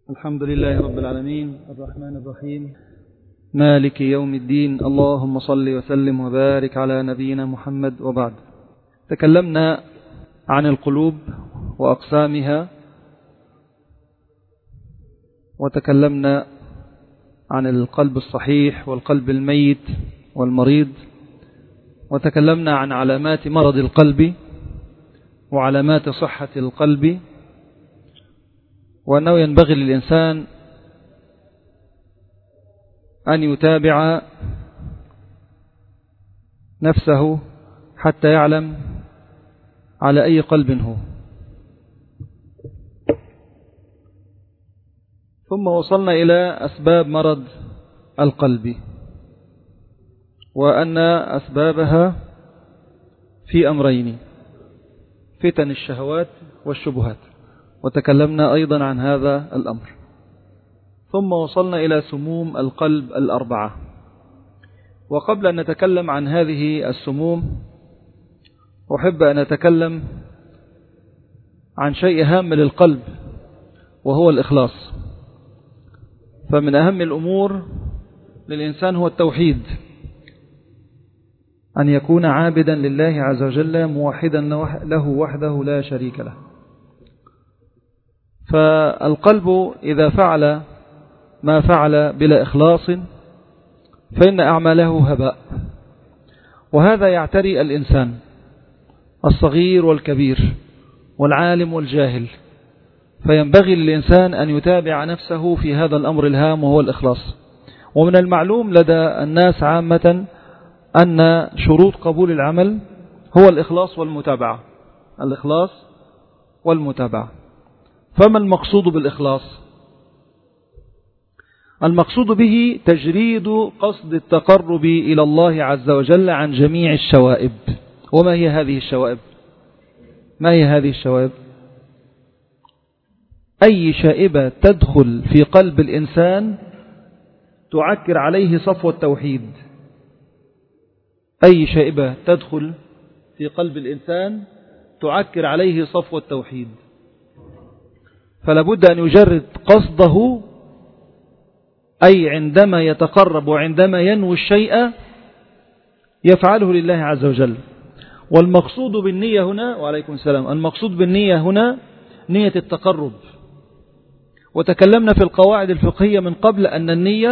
الحمد لله رب العالمين الرحمن الرحيم مالك يوم الدين. اللهم صل وسلم وبارك على نبينا محمد. وبعد، تكلمنا عن القلوب وأقسامها، وتكلمنا عن القلب الصحيح والقلب الميت والمريض، وتكلمنا عن علامات مرض القلب وعلامات صحة القلب، وأنه ينبغي للإنسان أن يتابع نفسه حتى يعلم على أي قلب هو. ثم وصلنا إلى أسباب مرض القلب، وأن أسبابها في أمرين: فتن الشهوات والشبهات، وتكلمنا أيضا عن هذا الأمر. ثم وصلنا إلى سموم القلب الأربعة. وقبل أن نتكلم عن هذه السموم أحب أن أتكلم عن شيء هام للقلب، وهو الإخلاص. فمن أهم الأمور للإنسان هو التوحيد، أن يكون عابدا لله عز وجل موحدا له وحده لا شريك له. فالقلب إذا فعل ما فعل بلا إخلاص فإن أعماله هباء، وهذا يعتري الإنسان الصغير والكبير والعالم والجاهل. فينبغي للإنسان أن يتابع نفسه في هذا الأمر الهام، وهو الإخلاص. ومن المعلوم لدى الناس عامة أن شروط قبول العمل هو الإخلاص والمتابعة. الإخلاص والمتابعة. فما المقصود بالإخلاص؟ المقصود به تجريد قصد التقرب إلى الله عز وجل عن جميع الشوائب. وما هي هذه الشوائب؟ ما هي هذه الشوائب؟ أي شائبة تدخل في قلب الإنسان تعكر عليه صفو التوحيد. أي شائبة تدخل في قلب الإنسان تعكر عليه صفو التوحيد. فلابد أن يجرد قصده، أي عندما يتقرب وعندما ينوي الشيء يفعله لله عز وجل. والمقصود بالنية هنا، وعليكم السلام، المقصود بالنية هنا نية التقرب. وتكلمنا في القواعد الفقهية من قبل أن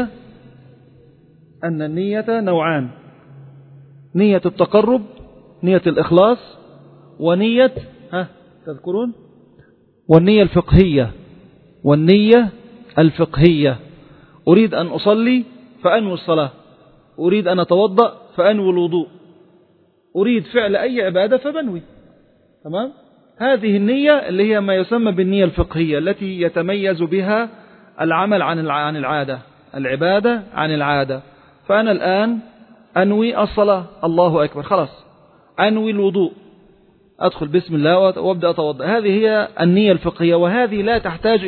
النية نوعان: نية التقرب، نية الإخلاص، ونية تذكرون؟ والنية الفقهية. والنية الفقهية: أريد أن أصلي فأنوي الصلاة، أريد أن أتوضأ فأنوي الوضوء، أريد فعل أي عبادة فبنوي. تمام؟ هذه النية اللي هي ما يسمى بالنية الفقهية، التي يتميز بها العمل عن العادة، العبادة عن العادة. فأنا الآن أنوي الصلاة، الله أكبر، خلاص أنوي الوضوء، أدخل بسم الله وأبدأ أتوضأ. هذه هي النية الفقهية، وهذه لا تحتاج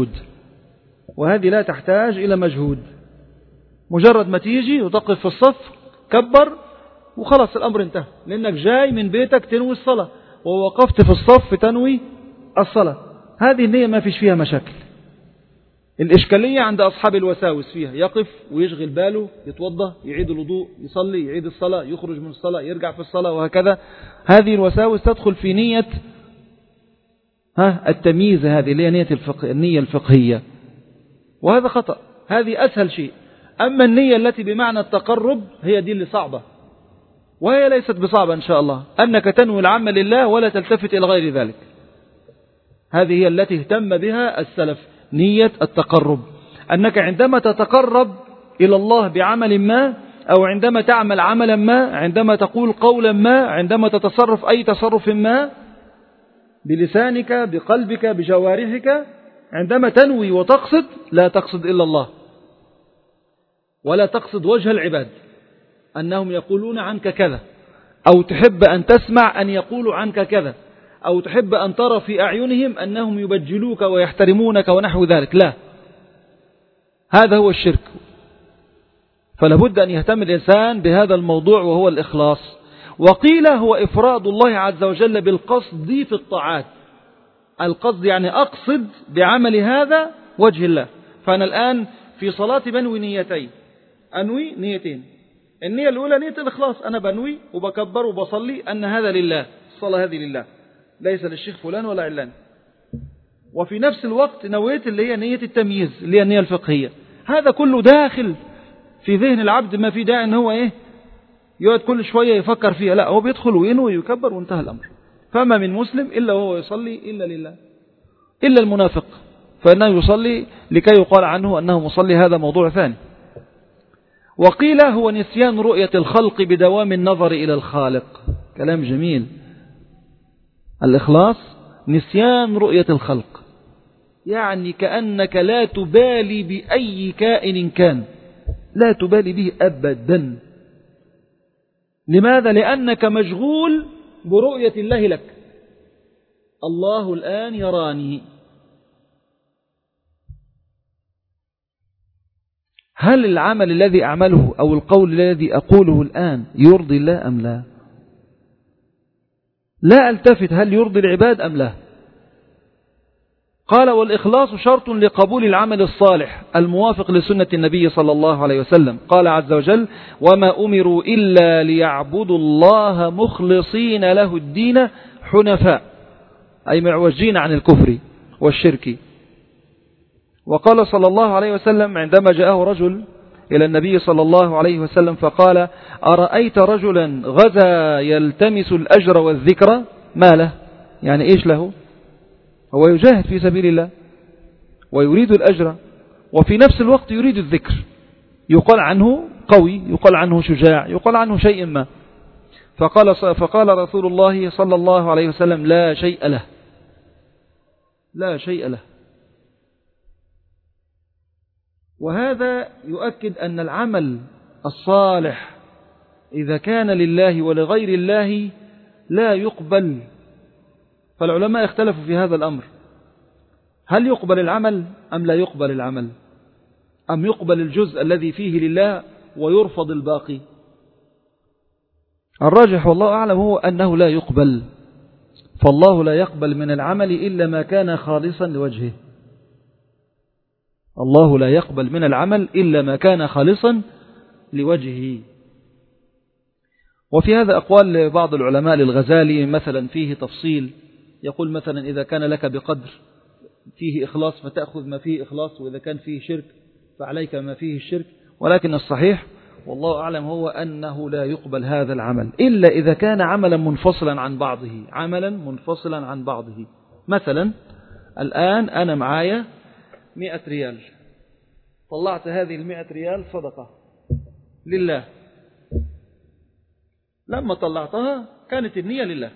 إلى مجهود. مجرد ما تيجي وتقف في الصف كبر وخلاص الأمر انتهى، لأنك جاي من بيتك تنوي الصلاة ووقفت في الصف تنوي الصلاة. هذه النية ما فيش فيها مشاكل. الإشكالية عند أصحاب الوساوس فيها: يقف ويشغل باله، يتوضأ، يعيد الوضوء، يصلي، يعيد الصلاة، يخرج من الصلاة، يرجع في الصلاة، وهكذا. هذه الوساوس تدخل في نية التمييز، هذه اللي هي النية الفقهية، وهذا خطأ. هذه أسهل شيء. أما النية التي بمعنى التقرب هي دي اللي صعبة، وهي ليست بصعبة إن شاء الله، أنك تنوي العمل لله ولا تلتفت إلى غير ذلك. هذه هي التي اهتم بها السلف، نية التقرب. أنك عندما تتقرب إلى الله بعمل ما، أو عندما تعمل عملا ما، عندما تقول قولا ما، عندما تتصرف أي تصرف ما بلسانك بقلبك بجوارحك، عندما تنوي وتقصد لا تقصد إلا الله، ولا تقصد وجه العباد أنهم يقولون عنك كذا، أو تحب أن تسمع أن يقولوا عنك كذا، أو تحب أن ترى في أعينهم أنهم يبجلوك ويحترمونك ونحو ذلك. لا، هذا هو الشرك. فلابد أن يهتم الإنسان بهذا الموضوع، وهو الإخلاص. وقيل هو إفراد الله عز وجل بالقصد في الطاعات. القصد يعني أقصد بعمل هذا وجه الله. فأنا الآن في صلاة بنوي نيتين، أنوي نيتين. النية الأولى نية الإخلاص، أنا بنوي وبكبر وبصلي أن هذا لله، الصلاة هذه لله ليس للشيخ فلان ولا علان. وفي نفس الوقت نويت اللي هي نية التمييز اللي هي النية الفقهية. هذا كله داخل في ذهن العبد، ما في داعي ان هو يقعد كل شوية يفكر فيها، لا، هو بيدخل وينوي ويكبر وانتهى الأمر. فما من مسلم إلا وهو يصلي إلا لله، إلا المنافق فإنه يصلي لكي يقال عنه أنه مصلي، هذا موضوع ثاني. وقيل هو نسيان رؤية الخلق بدوام النظر إلى الخالق. كلام جميل. الإخلاص نسيان رؤية الخلق، يعني كأنك لا تبالي بأي كائن كان، لا تبالي به أبدا. لماذا؟ لأنك مشغول برؤية الله لك. الله الآن يراني. هل العمل الذي أعمله أو القول الذي أقوله الآن يرضي الله أم لا؟ لا ألتفت هل يرضي العباد أم لا. قال والإخلاص شرط لقبول العمل الصالح الموافق لسنة النبي صلى الله عليه وسلم. قال عز وجل وما أمروا إلا ليعبدوا الله مخلصين له الدين حنفاء، أي معوجين عن الكفر والشرك. وقال صلى الله عليه وسلم عندما جاءه رجل إلى النبي صلى الله عليه وسلم فقال أرأيت رجلا غزا يلتمس الأجر والذكر، ما له؟ يعني إيش له؟ هو يجاهد في سبيل الله ويريد الأجر وفي نفس الوقت يريد الذكر، يقال عنه قوي، يقال عنه شجاع، يقال عنه شيء ما. فقال رسول الله صلى الله عليه وسلم لا شيء له، لا شيء له. وهذا يؤكد أن العمل الصالح إذا كان لله ولغير الله لا يقبل. فالعلماء اختلفوا في هذا الأمر، هل يقبل العمل أم لا يقبل العمل، أم يقبل الجزء الذي فيه لله ويرفض الباقي؟ الراجح والله أعلم هو أنه لا يقبل، فالله لا يقبل من العمل إلا ما كان خالصا لوجهه. الله لا يقبل من العمل إلا ما كان خالصا لوجهه. وفي هذا أقوال لبعض العلماء، للغزالي مثلا فيه تفصيل، يقول مثلا إذا كان لك بقدر فيه إخلاص فتأخذ ما فيه إخلاص، وإذا كان فيه شرك فعليك ما فيه الشرك. ولكن الصحيح والله أعلم هو أنه لا يقبل هذا العمل إلا إذا كان عملا منفصلا عن بعضه، عملا منفصلا عن بعضه. مثلا الآن أنا معايا 100 ريال، طلعت هذه 100 ريال صدقة لله. لما طلعتها كانت النية لله.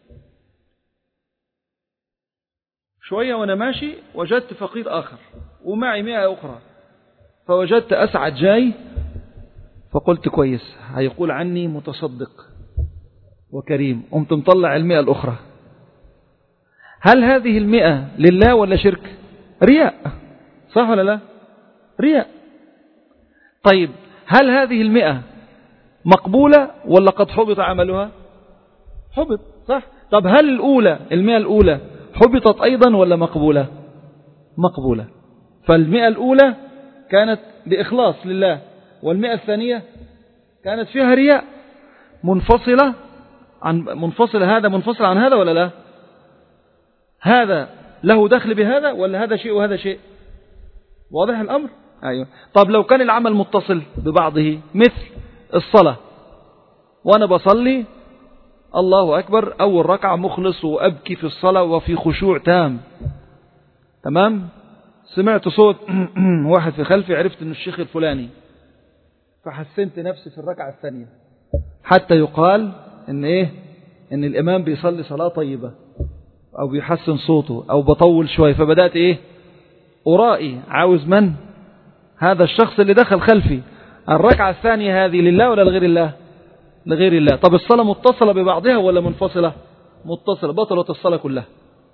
شوية وأنا ماشي وجدت فقير آخر ومعي 100 أخرى، فوجدت أسعد جاي، فقلت كويس هيقول عني متصدق وكريم، قمت مطلع 100 الأخرى. هل هذه 100 لله ولا شرك؟ رياء، صح ولا لا؟ رياء. طيب هل هذه 100 مقبولة ولا قد حبط عملها؟ حبط، صح. طب هل الأولى 100 الأولى حبطت أيضا ولا مقبولة؟ مقبولة. فال100 الأولى كانت بإخلاص لله، وال100 الثانية كانت فيها رياء، منفصلة هذا منفصل عن هذا ولا لا؟ هذا له دخل بهذا ولا هذا شيء وهذا شيء؟ واضح الأمر؟ أيوة. طب لو كان العمل متصل ببعضه، مثل الصلاة، وأنا بصلي الله أكبر أول ركعة مخلص وأبكي في الصلاة وفي خشوع تام، تمام، سمعت صوت واحد في خلفي، عرفت أنه الشيخ الفلاني، فحسنت نفسي في الركعة الثانية حتى يقال إن إن الإمام بيصلي صلاة طيبة أو بيحسن صوته أو بطول شوي، فبدأت أرائي عاوز من هذا الشخص اللي دخل خلفي. الركعة الثانية هذه لله ولا لغير الله؟ لغير الله. طب الصلاة متصلة ببعضها ولا منفصلة؟ متصلة، بطلت الصلاة كلها.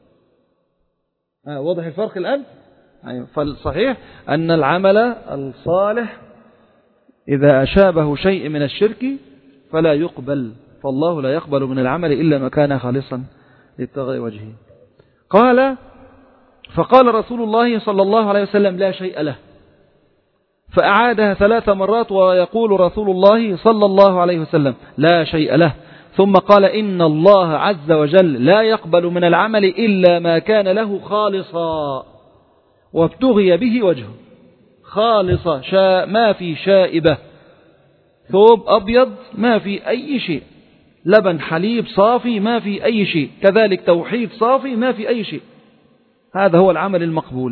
واضح الفرق الآن؟ فالصحيح أن العمل الصالح إذا أشابه شيء من الشرك فلا يقبل، فالله لا يقبل من العمل إلا ما كان خالصا لابتغاء وجهه. قال فقال رسول الله صلى الله عليه وسلم لا شيء له، فأعادها 3 مرات ويقول رسول الله صلى الله عليه وسلم لا شيء له، ثم قال إن الله عز وجل لا يقبل من العمل إلا ما كان له خالصا وابتغي به وجهه. خالصة ما في شائبة، ثوب أبيض ما في أي شيء، لبن حليب صافي ما في أي شيء، كذلك توحيد صافي ما في أي شيء. هذا هو العمل المقبول.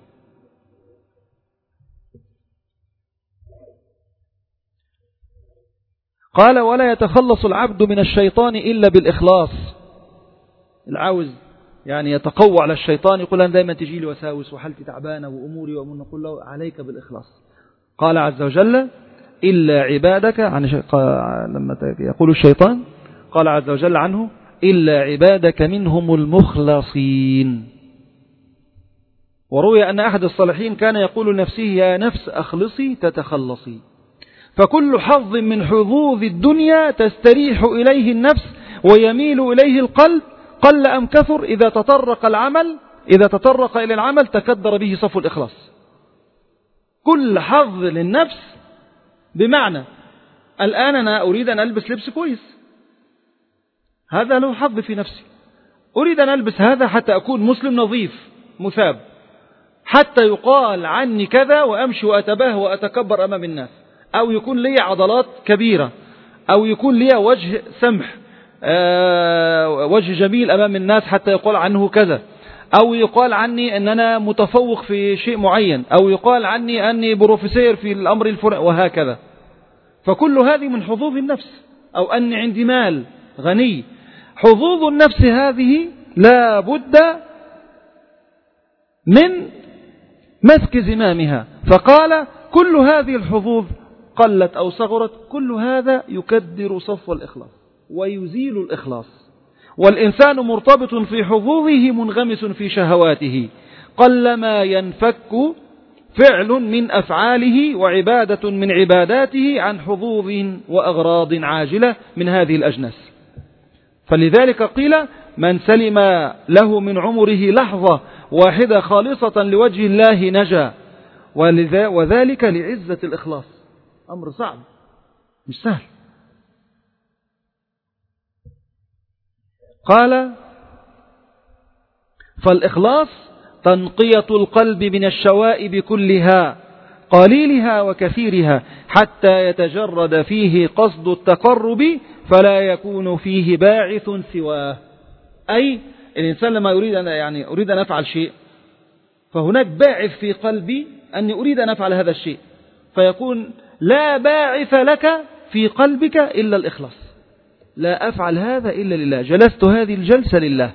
قال ولا يتخلص العبد من الشيطان إلا بالإخلاص. العاوز يعني يتقوى على الشيطان، يقول أنا دائما تجي لي وساوس وحالتي تعبانة وأموري وأمور، نقول له عليك بالإخلاص. قال عز وجل إلا عبادك، لما يقول الشيطان قال عز وجل عنه إلا عبادك منهم المخلصين. وروي أن أحد الصالحين كان يقول لنفسه يا نفس أخلصي تتخلصي. فكل حظ من حظوظ الدنيا تستريح إليه النفس ويميل إليه القلب قل أم كثر، إذا تطرق إلى العمل تكدر به صف الإخلاص. كل حظ للنفس، بمعنى الآن أنا أريد أن ألبس لبس كويس، هذا له حظ في نفسي، أريد أن ألبس هذا حتى أكون مسلم نظيف مثاب، حتى يقال عني كذا وأمشي وأتباه وأتكبر أمام الناس، أو يكون لي عضلات كبيرة، أو يكون لي وجه سمح، وجه جميل أمام الناس حتى يقال عنه كذا، أو يقال عني أن أنا متفوق في شيء معين، أو يقال عني أني بروفيسور في الأمر الفلاني، وهكذا. فكل هذه من حظوظ النفس، أو أني عندي مال غني. حظوظ النفس هذه لا بد من مسك زمامها. فقال كل هذه الحظوظ قلت أو صغرت، كل هذا يكدر صف الإخلاص ويزيل الإخلاص. والإنسان مرتبط في حظوظه منغمس في شهواته، قلما ينفك فعل من أفعاله وعبادة من عباداته عن حظوظ وأغراض عاجلة من هذه الأجناس. فلذلك قيل من سلم له من عمره لحظة واحدة خالصة لوجه الله نجا، وذلك لعزة الإخلاص. أمر صعب مش سهل. قال فالإخلاص تنقية القلب من الشوائب كلها قليلها وكثيرها حتى يتجرد فيه قصد التقرب فلا يكون فيه باعث سواه. أي الإنسان لما أريد أن أفعل شيء، فهناك باعث في قلبي أني أريد أن أفعل هذا الشيء، فيكون لا باعث لك في قلبك إلا الإخلاص. لا أفعل هذا إلا لله، جلست هذه الجلسة لله،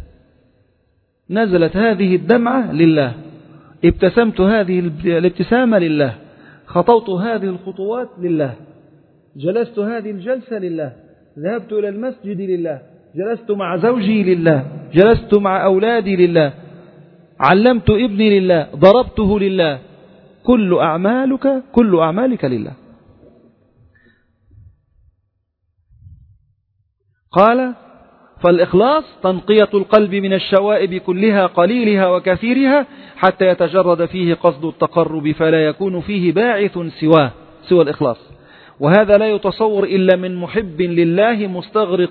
نزلت هذه الدمعة لله، ابتسمت هذه الابتسامة لله، خطوت هذه الخطوات لله، جلست هذه الجلسة لله، ذهبت إلى المسجد لله، جلست مع زوجي لله، جلست مع أولادي لله، علمت ابني لله، ضربته لله، كل أعمالك لله. قال فالإخلاص تنقية القلب من الشوائب كلها قليلها وكثيرها حتى يتجرد فيه قصد التقرب فلا يكون فيه باعث سوى الإخلاص. وهذا لا يتصور إلا من محب لله مستغرق.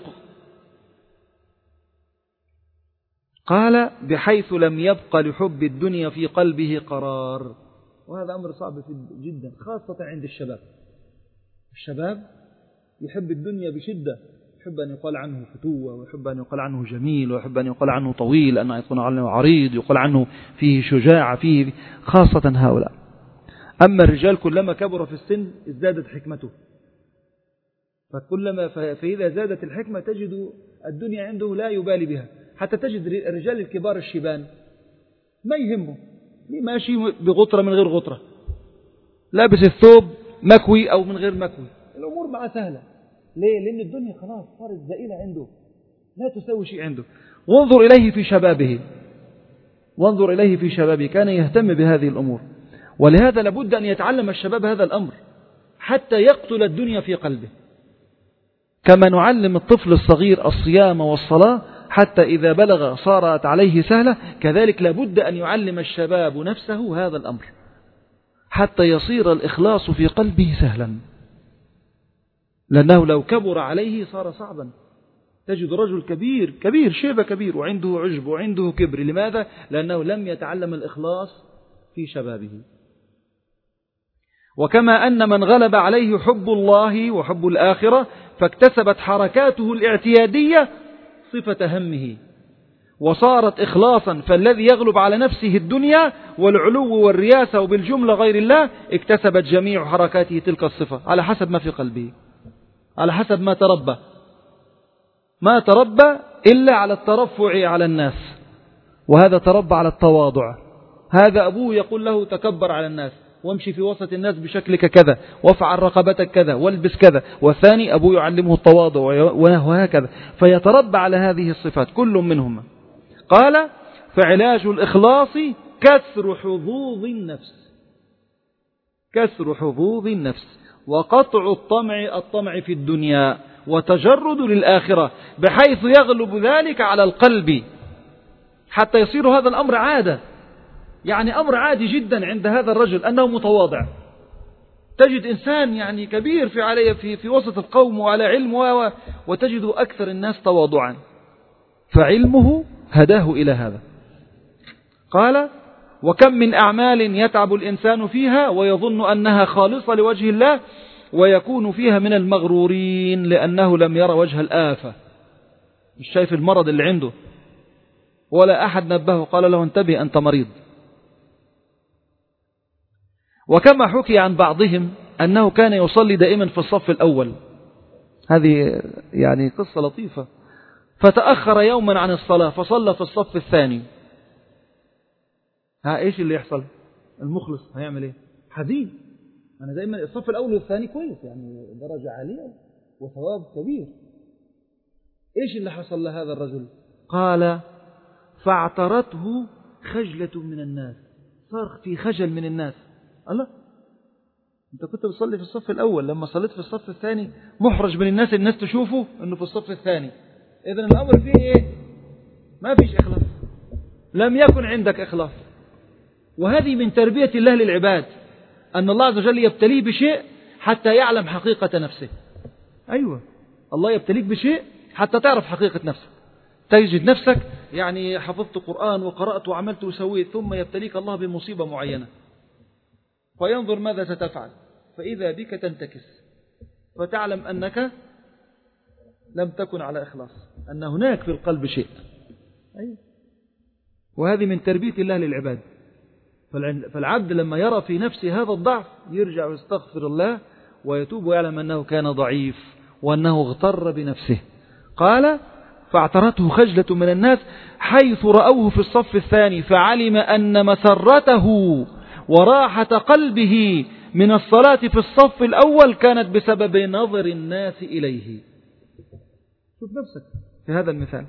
قال بحيث لم يبق لحب الدنيا في قلبه قرار. وهذا أمر صعب جدا، خاصة عند الشباب. الشباب يحب الدنيا بشدة، يحب أن يقال عنه فتوة، ويحب أن يقال عنه جميل، ويحب أن يقال عنه طويل، أن يكون عنه عريض، يقال عنه فيه شجاعة، فيه خاصة هؤلاء. أما الرجال كلما كبر في السن ازدادت حكمته، فإذا زادت الحكمة تجد الدنيا عنده لا يبالي بها. حتى تجد الرجال الكبار الشيبان ما يهمه، ماشي بغطرة من غير غطرة، لابس الثوب مكوي أو من غير مكوي، الأمور معه سهلة. ليه؟ لأن الدنيا خلاص صارت زائلة عنده، لا تسوي شيء عنده. وانظر إليه في شبابه كان يهتم بهذه الأمور. ولهذا لابد أن يتعلم الشباب هذا الأمر حتى يقتل الدنيا في قلبه، كما نعلم الطفل الصغير الصيام والصلاة حتى إذا بلغ صارت عليه سهلة. كذلك لابد أن يعلم الشباب نفسه هذا الأمر حتى يصير الإخلاص في قلبه سهلا، لأنه لو كبر عليه صار صعبا. تجد رجل كبير شيبة كبير وعنده عجب وعنده كبر. لماذا؟ لأنه لم يتعلم الإخلاص في شبابه. وكما أن من غلب عليه حب الله وحب الآخرة فاكتسبت حركاته الاعتيادية صفة همه وصارت إخلاصا، فالذي يغلب على نفسه الدنيا والعلو والرياسة وبالجملة غير الله اكتسبت جميع حركاته تلك الصفة على حسب ما في قلبه، على حسب ما تربى إلا على الترفع على الناس، وهذا تربى على التواضع. هذا أبوه يقول له تكبر على الناس وامشي في وسط الناس بشكلك كذا وافعل رقبتك كذا والبس كذا، والثاني أبوه يعلمه التواضع وهكذا، فيتربى على هذه الصفات كل منهما. قال فعلاج الإخلاص كسر حظوظ النفس وقطع الطمع في الدنيا وتجرد للآخرة، بحيث يغلب ذلك على القلب حتى يصير هذا الأمر عادة. يعني أمر عادي جدا عند هذا الرجل أنه متواضع. تجد إنسان يعني كبير في وسط القوم وعلى علم وتجد أكثر الناس تواضعا، فعلمه هداه إلى هذا. قال وكم من أعمال يتعب الإنسان فيها ويظن أنها خالصة لوجه الله ويكون فيها من المغرورين لأنه لم يرى وجه الآفة، مش شايف المرض اللي عنده، ولا أحد نبهه قال له انتبه أنت مريض. وكما حكي عن بعضهم أنه كان يصلي دائما في الصف الأول، هذه يعني قصة لطيفة، فتأخر يوما عن الصلاة فصلى في الصف الثاني. إيش اللي يحصل؟ المخلص هيعمل إيه؟ حزين. أنا دائما الصف الأول والثاني كويس، يعني درجة عالية وثواب كبير. إيش اللي حصل لهذا الرجل؟ قال فاعترته خجلة من الناس، صار في خجل من الناس. الله، أنت كنت بتصلي في الصف الأول، لما صليت في الصف الثاني محرج من الناس تشوفه أنه في الصف الثاني. إذن الأمر فيه إيه؟ ما فيش إخلاص، لم يكن عندك إخلاص. وهذه من تربية الله للعباد، أن الله عز وجل يبتليه بشيء حتى يعلم حقيقة نفسه. أيوة، الله يبتليك بشيء حتى تعرف حقيقة نفسك. تجد نفسك يعني حفظت قرآن وقرأت وعملت وسويت، ثم يبتليك الله بمصيبة معينة فينظر ماذا ستفعل، فإذا بك تنتكس فتعلم أنك لم تكن على إخلاص، أن هناك في القلب شيء. أيوة. وهذه من تربية الله للعباد. فالعبد لما يرى في نفسه هذا الضعف يرجع ويستغفر الله ويتوب ويعلم أنه كان ضعيف وأنه اغتر بنفسه. قال فاعترته خجلة من الناس حيث رأوه في الصف الثاني فعلم أن مسرته وراحة قلبه من الصلاة في الصف الأول كانت بسبب نظر الناس إليه. شوف نفسك في هذا المثال.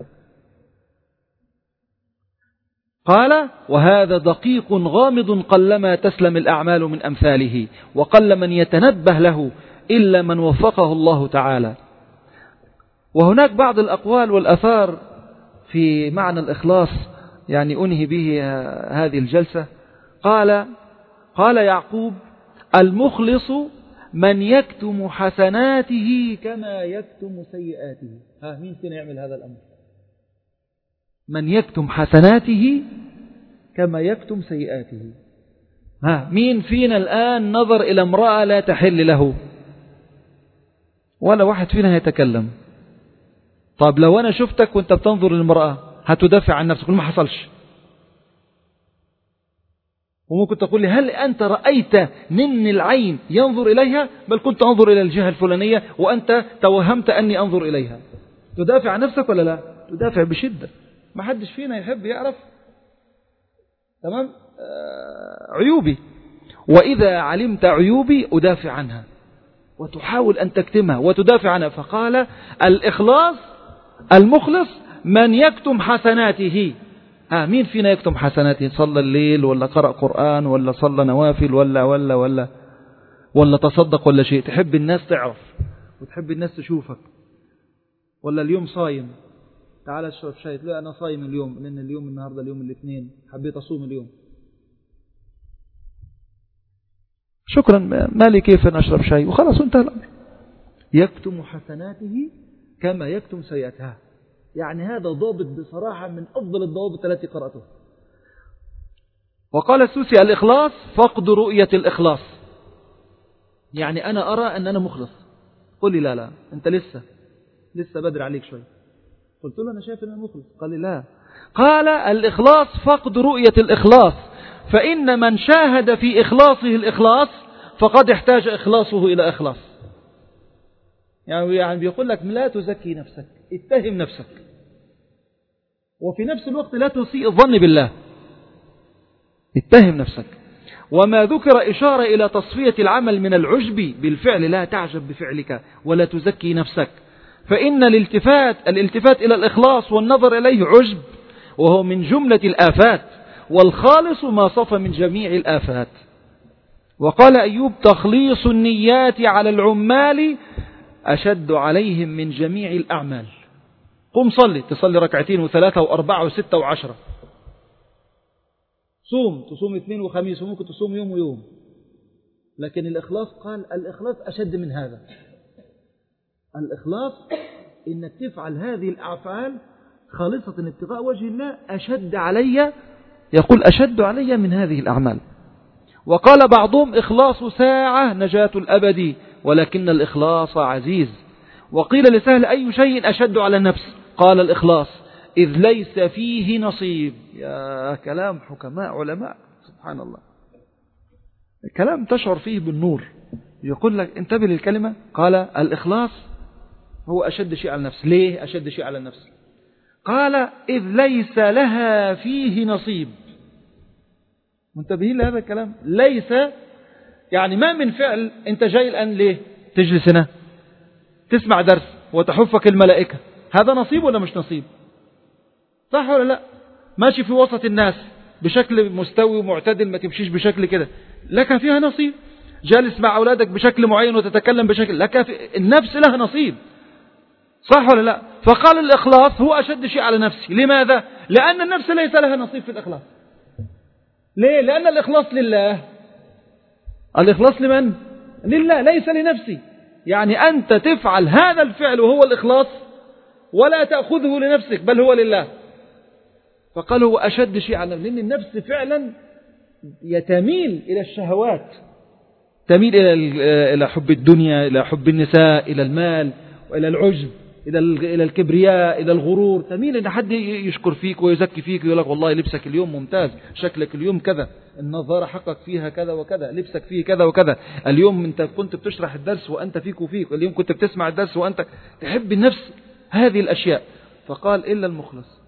قال وهذا دقيق غامض قلما تسلم الأعمال من أمثاله وقل من يتنبه له إلا من وفقه الله تعالى. وهناك بعض الأقوال والأثار في معنى الإخلاص يعني أنهي به هذه الجلسة. قال يعقوب المخلص من يكتم حسناته كما يكتم سيئاته. مين فينا يعمل هذا الأمر؟ من يكتم حسناته كما يكتم سيئاته. مين فينا الآن نظر إلى امرأة لا تحل له؟ ولا واحد فينا يتكلم. طب لو أنا شفتك وانت بتنظر للمرأة هتدافع عن نفسك، ما حصلش. وممكن تقول لي هل أنت رأيت من العين ينظر إليها؟ بل كنت أنظر إلى الجهة الفلانية وأنت توهمت أني أنظر إليها. تدافع عن نفسك ولا لا؟ تدافع بشدة. ما حدش فينا يحب يعرف تمام عيوبي، وإذا علمت عيوبي أدافع عنها وتحاول أن تكتمها وتدافع عنها. فقال الإخلاص المخلص من يكتم حسناته. مين فينا يكتم حسناته؟ صلى الليل ولا قرأ قرآن ولا صلى نوافل ولا تصدق ولا شيء، تحب الناس تعرف وتحب الناس تشوفك، ولا اليوم صايم تعال اشرب شاي، تقول أنا صايم اليوم لأن اليوم النهاردة اليوم الاثنين حبيت أصوم اليوم. شكرا، مالي كيف أن أشرب شاي وخلاص انتهى الأمر. يكتم حسناته كما يكتم سيئاتها. يعني هذا ضابط بصراحة من أفضل الضوابط التي قرأتها. وقال السوسي الإخلاص فقد رؤية الإخلاص. يعني أنا أرى أن أنا مخلص، قل لي لا أنت لسه بدري عليك شوي. قلت له أنا شايف أن أنا مخلص، قال لي لا. قال الإخلاص فقد رؤية الإخلاص، فإن من شاهد في إخلاصه الإخلاص فقد احتاج إخلاصه إلى إخلاص. يعني بيقول لك لا تزكي نفسك، اتهم نفسك، وفي نفس الوقت لا تسيء الظن بالله، اتهم نفسك. وما ذكر إشارة إلى تصفية العمل من العجب بالفعل، لا تعجب بفعلك ولا تزكي نفسك، فإن الالتفات إلى الإخلاص والنظر إليه عجب، وهو من جملة الآفات، والخالص ما صفى من جميع الآفات. وقال أيوب تخليص النيات على العمال أشد عليهم من جميع الأعمال. قم تصلي ركعتين وثلاثة وأربعة وستة وعشرة، تصوم اثنين وخميس، وممكن تصوم يوم ويوم، لكن الإخلاص قال الإخلاص أشد من هذا. الإخلاص إنك تفعل هذه الأفعال خالصة ابتغاء وجه الله أشد علي، يقول أشد علي من هذه الأعمال. وقال بعضهم إخلاص ساعة نجاة الأبد، ولكن الإخلاص عزيز. وقيل لسهل أي شيء أشد على النفس؟ قال الإخلاص إذ ليس فيه نصيب. يا كلام حكماء علماء، سبحان الله، كلام تشعر فيه بالنور. يقول لك انتبه للكلمة، قال الإخلاص هو أشد شيء على النفس. ليه أشد شيء على النفس؟ قال إذ ليس لها فيه نصيب. منتبهين لهذا الكلام؟ ليس يعني ما من فعل أنت جاي الآن ليه تجلس هنا تسمع درس وتحفك الملائكة، هذا نصيب ولا مش نصيب؟ صح ولا لا؟ ماشي في وسط الناس بشكل مستوي ومعتدل، ما تمشيش بشكل كده، لك فيها نصيب. جالس مع أولادك بشكل معين وتتكلم بشكل، لك النفس لها نصيب، صح ولا لا؟ فقال الإخلاص هو أشد شيء على نفسي. لماذا؟ لأن النفس ليس لها نصيب في الإخلاص. ليه؟ لأن الإخلاص لله. الإخلاص لمن؟ لله، ليس لنفسي. يعني أنت تفعل هذا الفعل وهو الإخلاص ولا تأخذه لنفسك، بل هو لله. فقال هو أشد شيء على نفسه، لأن النفس فعلا يتميل إلى الشهوات، تميل إلى حب الدنيا، إلى حب النساء، إلى المال، وإلى العجب، إلى الكبرياء، إلى الغرور. تميل إن حد يشكر فيك ويزكي فيك ويقول لك والله لبسك اليوم ممتاز، شكلك اليوم كذا، النظارة حقك فيها كذا وكذا، لبسك فيه كذا وكذا، اليوم أنت كنت بتشرح الدرس وأنت فيك وفيك، اليوم كنت بتسمع الدرس وأنت تحب النفس هذه الأشياء. فقال إلا المخلص.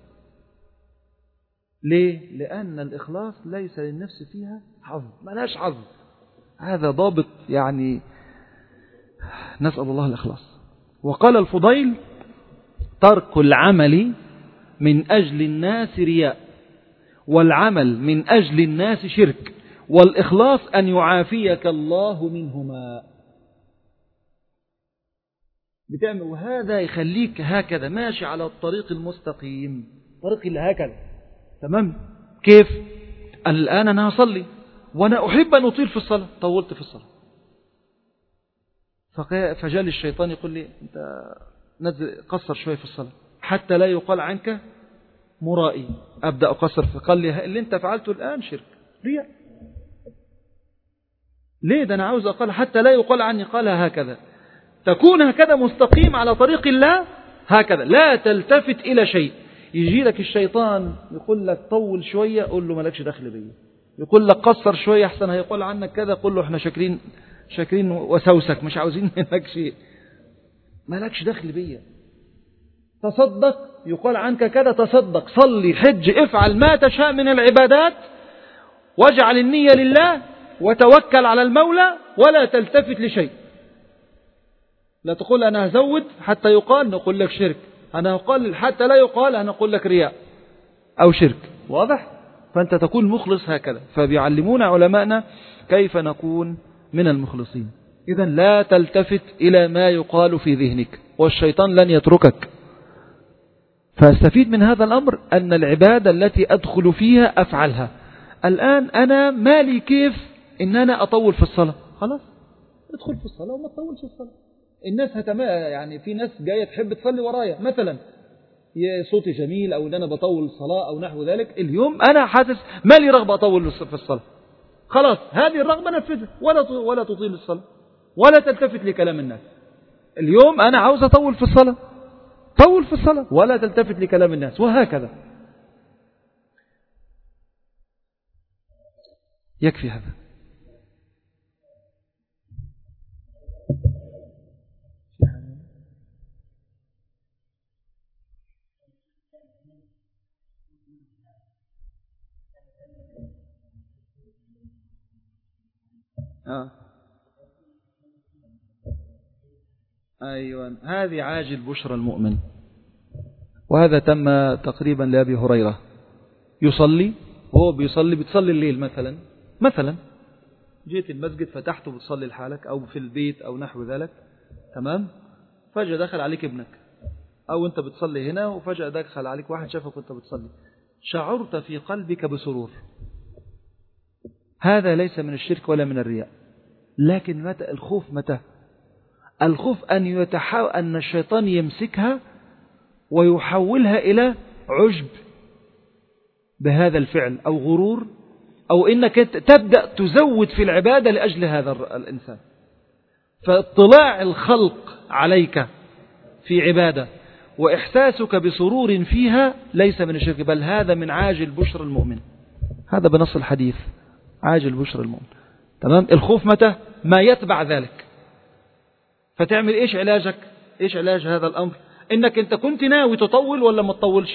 ليه؟ لأن الإخلاص ليس للنفس فيها حظ، ما لهاش حظ. هذا ضابط، يعني نسأل الله الإخلاص. وقال الفضيل ترك العمل من أجل الناس رياء، والعمل من أجل الناس شرك، والإخلاص أن يعافيك الله منهما. بتعمل وهذا يخليك هكذا ماشي على الطريق المستقيم، طريق اللي هكذا تمام. كيف؟ الآن أنا أصلي وأنا أحب أن أطيل في الصلاة، طولت في الصلاة، فجاء الشيطان يقول لي أنت نزل قصر شوية في الصلاة حتى لا يقال عنك مرائي. أبدأ أقصر، فقال لي اللي أنت فعلته الآن شرك رياء. ليه؟ ده أنا عاوز أقول حتى لا يقال عني. قال هكذا تكون هكذا مستقيم على طريق الله، هكذا لا تلتفت إلى شيء. يجي لك الشيطان يقول لك طول شوية، قول له مالكش دخل بيه. يقول لك قصر شوية أحسن هيقول عنك كذا، قول له احنا شاكرين وسوسك، مش عاوزين منك شيء، مالكش دخل بيه. تصدق يقال عنك كذا، تصدق، صلي، حج، افعل ما تشاء من العبادات، واجعل النية لله، وتوكل على المولى، ولا تلتفت لشيء. لا تقول أنا هزود حتى يقال، نقول لك شرك. أنا أقول حتى لا يقال، أنا أقول لك رياء أو شرك. واضح؟ فأنت تكون مخلص هكذا. فبيعلمون علماءنا كيف نكون من المخلصين. إذن لا تلتفت إلى ما يقال في ذهنك، والشيطان لن يتركك. فاستفيد من هذا الأمر أن العبادة التي أدخل فيها أفعلها. الآن أنا مالي كيف إن أنا أطول في الصلاة، خلاص ادخل في الصلاة وما تطولش الصلاة. الناس يعني في ناس جاية تحب تصلي ورايا مثلا، صوتي جميل أو إن أنا بطول الصلاة أو نحو ذلك، اليوم أنا حاسس مالي رغبة أطول في الصلاة، خلاص هذه الرغبة نفذها، ولا تطيل الصلاة ولا تلتفت لكلام الناس. اليوم أنا عاوز أطول في الصلاة، طول في الصلاة ولا تلتفت لكلام الناس، وهكذا. يكفي هذا. أيوة، هذه عاجل بشرى المؤمن. وهذا تم تقريبا لأبي هريرة، يصلي وهو بتصلي الليل مثلا جيت المسجد فتحته بتصلي لحالك أو في البيت أو نحو ذلك، تمام، فجأة دخل عليك ابنك، أو أنت بتصلي هنا وفجأة دخل عليك واحد شافك وأنت بتصلي، شعرت في قلبك بسرور. هذا ليس من الشرك ولا من الرياء. لكن متى الخوف؟ الخوف أن الشيطان يمسكها ويحولها إلى عجب بهذا الفعل أو غرور، أو إنك تبدأ تزود في العبادة لأجل هذا الإنسان. فاطلاع الخلق عليك في عبادة وإحساسك بسرور فيها ليس من الشرك، بل هذا من عاجل بشر المؤمن. هذا بنص الحديث، عاجل بشر المؤمن. تمام. الخوف متى؟ ما يتبع ذلك. فتعمل إيش علاجك؟ إيش علاج هذا الأمر؟ إنك أنت كنت ناوي تطول ولا ما تطولش؟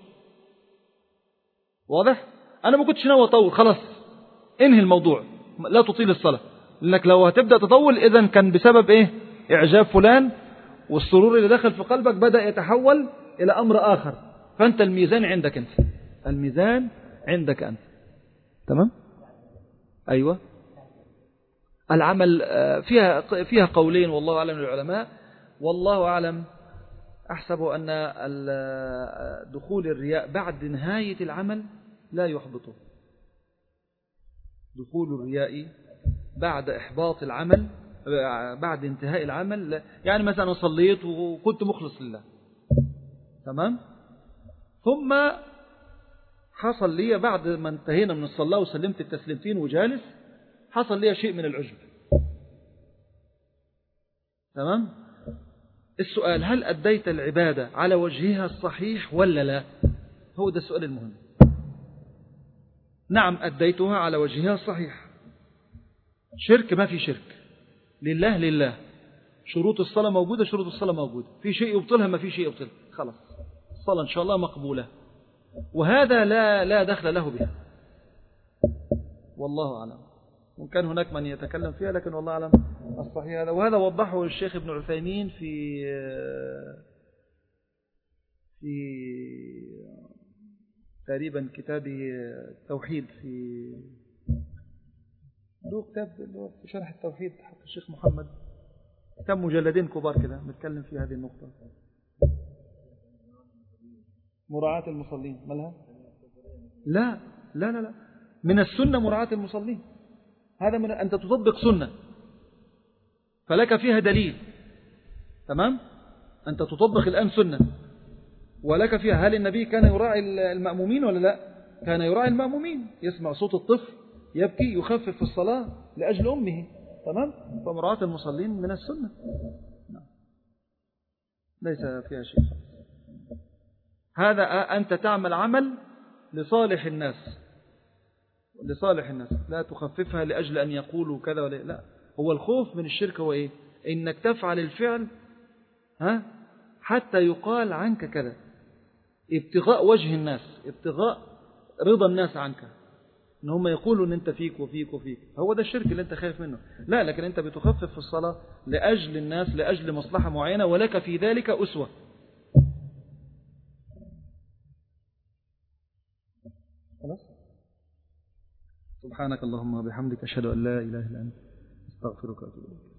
واضح؟ أنا ما كنتش ناوي أطول، خلاص انهي الموضوع، لا تطيل الصلاة. لأنك لو هتبدأ تطول إذن كان بسبب إيه؟ إعجاب فلان، والسرور اللي دخل في قلبك بدأ يتحول إلى أمر آخر. فأنت الميزان عندك أنت، الميزان عندك أنت. تمام؟ أيوة. العمل فيها قولين والله أعلم للعلماء. والله أعلم أحسب أن دخول الرياء بعد نهاية العمل لا يحبطه. دخول الرياء بعد إحباط العمل، بعد انتهاء العمل، يعني مثلا صليت وكنت مخلص لله، تمام، ثم حصل لي بعد ما انتهينا من الصلاة وسلمت التسليمتين وجالس، حصل لي شيء من العجب، تمام. السؤال: هل أديت العبادة على وجهها الصحيح ولا لا؟ هو ده السؤال المهم. نعم أديتها على وجهها الصحيح. شرك؟ ما في شرك، لله لله. شروط الصلاة موجودة، شروط الصلاة موجودة. في شيء يبطلها؟ ما في شيء يبطلها، خلاص الصلاة إن شاء الله مقبولة. وهذا لا دخل له بها، والله أعلم. وكان هناك من يتكلم فيها، لكن والله أعلم الصحيح هذا. وهذا وضحه الشيخ ابن عثيمين في تقريبا كتابه التوحيد، في له كتاب في شرح التوحيد حق الشيخ محمد، كتاب مجلدين كبار كده نتكلم في هذه النقطة. مراعاة المصلين مالها؟ لا لا لا لا، من السنة مراعاة المصلين. هذا من أنت تطبق سنة فلك فيها دليل، تمام. أنت تطبق الآن سنة ولك فيها. هل النبي كان يراعي المأمومين ولا لا؟ كان يراعي المأمومين، يسمع صوت الطفل يبكي يخفف في الصلاة لأجل أمه، تمام. فمراعاة المصلين من السنة، ليس فيها شيء. هذا أنت تعمل عمل لصالح الناس، لصالح الناس، لا تخففها لأجل أن يقولوا كذا ولا لا. هو الخوف من الشرك هو إيه؟ إنك تفعل الفعل حتى يقال عنك كذا، ابتغاء وجه الناس، ابتغاء رضا الناس عنك، إن هم يقولوا إن أنت فيك وفيك وفيك. هو ده الشرك اللي أنت خايف منه. لا، لكن أنت بتخفف في الصلاة لأجل الناس، لأجل مصلحة معينة، ولك في ذلك أسوة. خلاص. سبحانك اللهم وبحمدك أشهد أن لا إله إلا أنت أستغفرك وأتوب إليك.